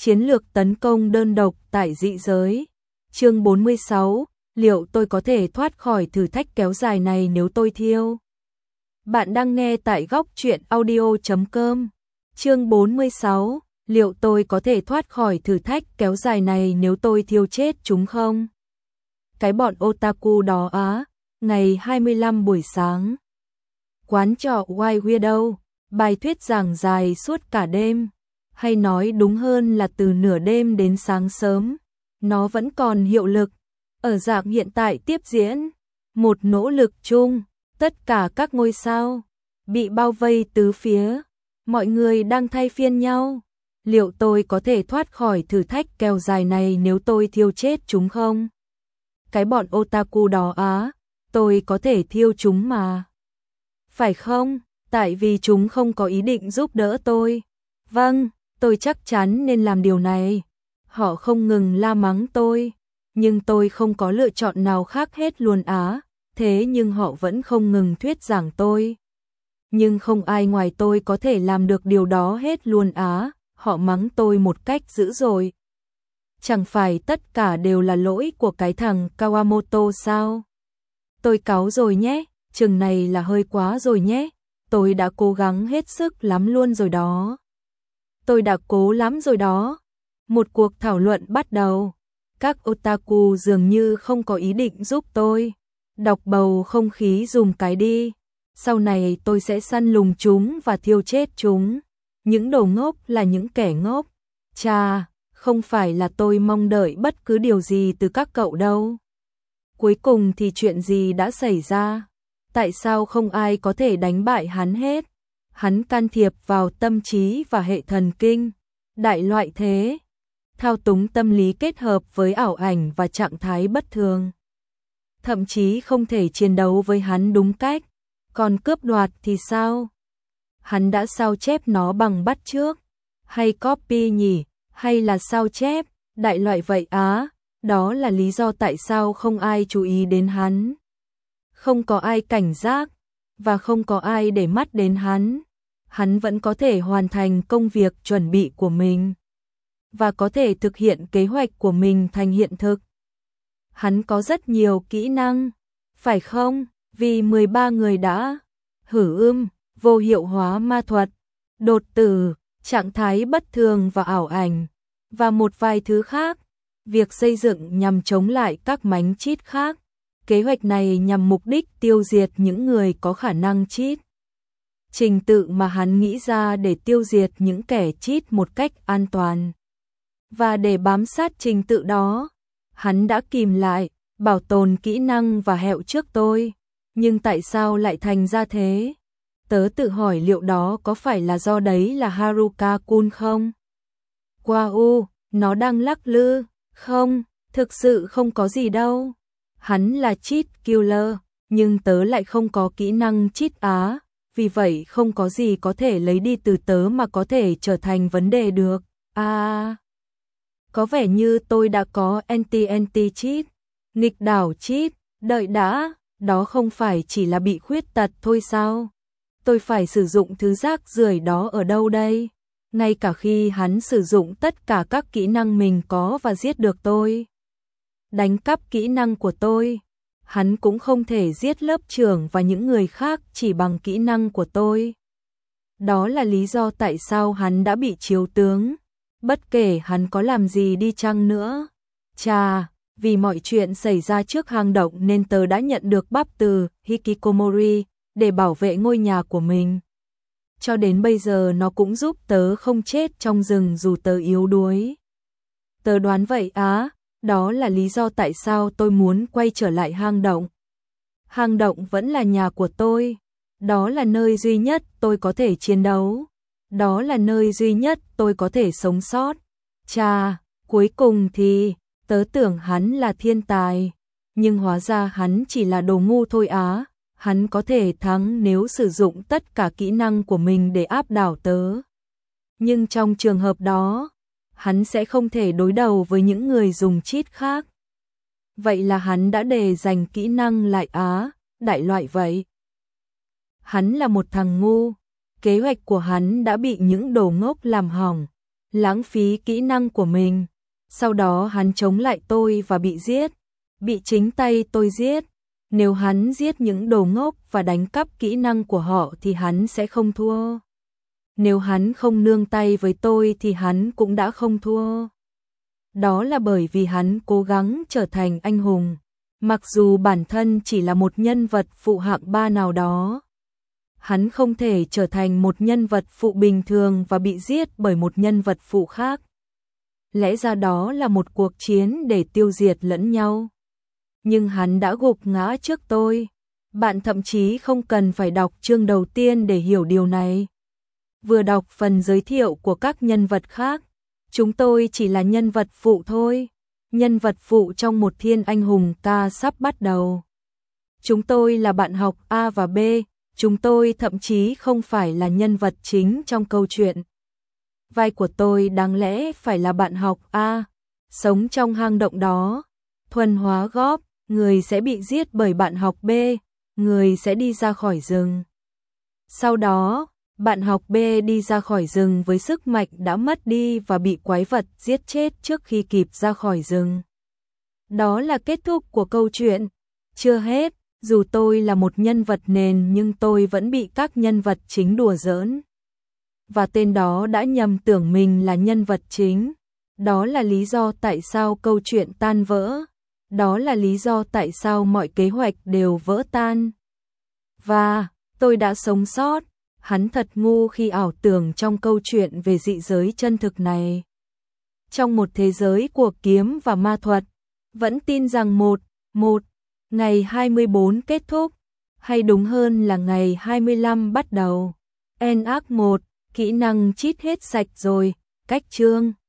Chiến lược tấn công đơn độc tại dị giới. Chương 46, liệu tôi có thể thoát khỏi thử thách kéo dài này nếu tôi thiêu? Bạn đang nghe tại góc truyện audio.com. Chương 46, liệu tôi có thể thoát khỏi thử thách kéo dài này nếu tôi thiêu chết chúng không? Cái bọn otaku đó á, ngày 25 buổi sáng. Quán trọ White Widow, bài thuyết giảng dài suốt cả đêm, hay nói đúng hơn là từ nửa đêm đến sáng sớm. Nó vẫn còn hiệu lực, ở dạng hiện tại tiếp diễn, một nỗ lực chung, tất cả các ngôi sao bị bao vây tứ phía, mọi người đang thay phiên nhau. Liệu tôi có thể thoát khỏi thử thách kéo dài này nếu tôi thiêu chết chúng không? Cái bọn otaku đó á, tôi có thể thiêu chúng mà. Phải không? Tại vì chúng không có ý định giúp đỡ tôi. Vâng, tôi chắc chắn nên làm điều này. Họ không ngừng la mắng tôi, nhưng tôi không có lựa chọn nào khác hết luôn á. Thế nhưng họ vẫn không ngừng thuyết giảng tôi. Nhưng không ai ngoài tôi có thể làm được điều đó hết luôn á. Họ mắng tôi một cách dữ dội. Chẳng phải tất cả đều là lỗi của cái thằng Kawamoto sao? Tôi cáu rồi nhé, chừng này là hơi quá rồi nhé. Tôi đã cố gắng hết sức lắm luôn rồi đó. Tôi đã cố lắm rồi đó. Một cuộc thảo luận bắt đầu. Các otaku dường như không có ý định giúp tôi. Đọc bầu không khí dùm cái đi. Sau này tôi sẽ săn lùng chúng và thiêu chết chúng. Những đồ ngốc là những kẻ ngốc. Chà, không phải là tôi mong đợi bất cứ điều gì từ các cậu đâu. Cuối cùng thì chuyện gì đã xảy ra? Tại sao không ai có thể đánh bại hắn hết? Hắn can thiệp vào tâm trí và hệ thần kinh. Đại loại thế. Thao túng tâm lý kết hợp với ảo ảnh và trạng thái bất thường. Thậm chí không thể chiến đấu với hắn đúng cách. Còn cướp đoạt thì sao? Hắn đã sao chép nó bằng bắt chước? Hay copy nhỉ? Hay là sao chép? Đại loại vậy á. Đó là lý do tại sao không ai chú ý đến hắn. Không có ai cảnh giác. Và không có ai để mắt đến hắn. Hắn vẫn có thể hoàn thành công việc chuẩn bị của mình. Và có thể thực hiện kế hoạch của mình thành hiện thực. Hắn có rất nhiều kỹ năng. Phải không? Vì 13 người đã vô hiệu hóa ma thuật, đột tử, trạng thái bất thường và ảo ảnh. Và một vài thứ khác. Việc xây dựng nhằm chống lại các mánh cheat khác. Kế hoạch này nhằm mục đích tiêu diệt những người có khả năng cheat. Trình tự mà hắn nghĩ ra để tiêu diệt những kẻ cheat một cách an toàn. Và để bám sát trình tự đó, hắn đã kìm lại, bảo tồn kỹ năng và hẹo trước tôi. Nhưng tại sao lại thành ra thế? Tớ tự hỏi liệu đó có phải là do đấy là Haruka-kun không? Wow, nó đang lắc lư. Không, thực sự không có gì đâu. Hắn là cheat killer, nhưng tớ lại không có kỹ năng cheat á. Vì vậy không có gì có thể lấy đi từ tớ mà có thể trở thành vấn đề được. Có vẻ như tôi đã có anti cheat, nghịch đảo cheat, đợi đã, đó không phải chỉ là bị khuyết tật thôi sao? Tôi phải sử dụng thứ rác rưởi đó ở đâu đây? Ngay cả khi hắn sử dụng tất cả các kỹ năng mình có và giết được tôi. Đánh cắp kỹ năng của tôi. Hắn cũng không thể giết lớp trưởng và những người khác chỉ bằng kỹ năng của tôi. Đó là lý do tại sao hắn đã bị chiếu tướng. Bất kể hắn có làm gì đi chăng nữa. Chà, vì mọi chuyện xảy ra trước hang động nên tớ đã nhận được bắp từ Hikikomori để bảo vệ ngôi nhà của mình. Cho đến bây giờ nó cũng giúp tớ không chết trong rừng dù tớ yếu đuối. Tớ đoán vậy á, đó là lý do tại sao tôi muốn quay trở lại hang động. Hang động vẫn là nhà của tôi. Đó là nơi duy nhất tôi có thể chiến đấu. Đó là nơi duy nhất tôi có thể sống sót. Chà, cuối cùng thì, tớ tưởng hắn là thiên tài. Nhưng hóa ra hắn chỉ là đồ ngu thôi á. Hắn có thể thắng nếu sử dụng tất cả kỹ năng của mình để áp đảo tớ. Nhưng trong trường hợp đó, hắn sẽ không thể đối đầu với những người dùng cheat khác. Vậy là hắn đã để dành kỹ năng lại á, đại loại vậy. Hắn là một thằng ngu, kế hoạch của hắn đã bị những đồ ngốc làm hỏng. lãng phí kỹ năng của mình. Sau đó hắn chống lại tôi và bị giết, bị chính tay tôi giết. Nếu hắn giết những đồ ngốc và đánh cắp kỹ năng của họ thì hắn sẽ không thua. Nếu hắn không nương tay với tôi thì hắn cũng đã không thua. Đó là bởi vì hắn cố gắng trở thành anh hùng, mặc dù bản thân chỉ là một nhân vật phụ hạng 3 nào đó. Hắn không thể trở thành một nhân vật phụ bình thường và bị giết bởi một nhân vật phụ khác. Lẽ ra đó là một cuộc chiến để tiêu diệt lẫn nhau. Nhưng hắn đã gục ngã trước tôi. Bạn thậm chí không cần phải đọc chương đầu tiên để hiểu điều này. Vừa đọc phần giới thiệu của các nhân vật khác, chúng tôi chỉ là nhân vật phụ thôi. Nhân vật phụ trong một thiên anh hùng ca sắp bắt đầu. Chúng tôi là bạn học A và B, chúng tôi thậm chí không phải là nhân vật chính trong câu chuyện. Vai của tôi đáng lẽ phải là bạn học A, sống trong hang động đó, thuần hóa góp, người sẽ bị giết bởi bạn học B, người sẽ đi ra khỏi rừng. Sau đó, bạn học B đi ra khỏi rừng với sức mạnh đã mất đi và bị quái vật giết chết trước khi kịp ra khỏi rừng. Đó là kết thúc của câu chuyện. Chưa hết, dù tôi là một nhân vật nền nhưng tôi vẫn bị các nhân vật chính đùa giỡn. Và tên đó đã nhầm tưởng mình là nhân vật chính. Đó là lý do tại sao câu chuyện tan vỡ. Đó là lý do tại sao mọi kế hoạch đều vỡ tan. Và tôi đã sống sót. Hắn thật ngu khi ảo tưởng trong câu chuyện về dị giới chân thực này. Trong một thế giới của kiếm và ma thuật, vẫn tin rằng ngày 24 kết thúc, hay đúng hơn là ngày 25 bắt đầu. En ác 1, kỹ năng cheat hết sạch rồi, cách chương.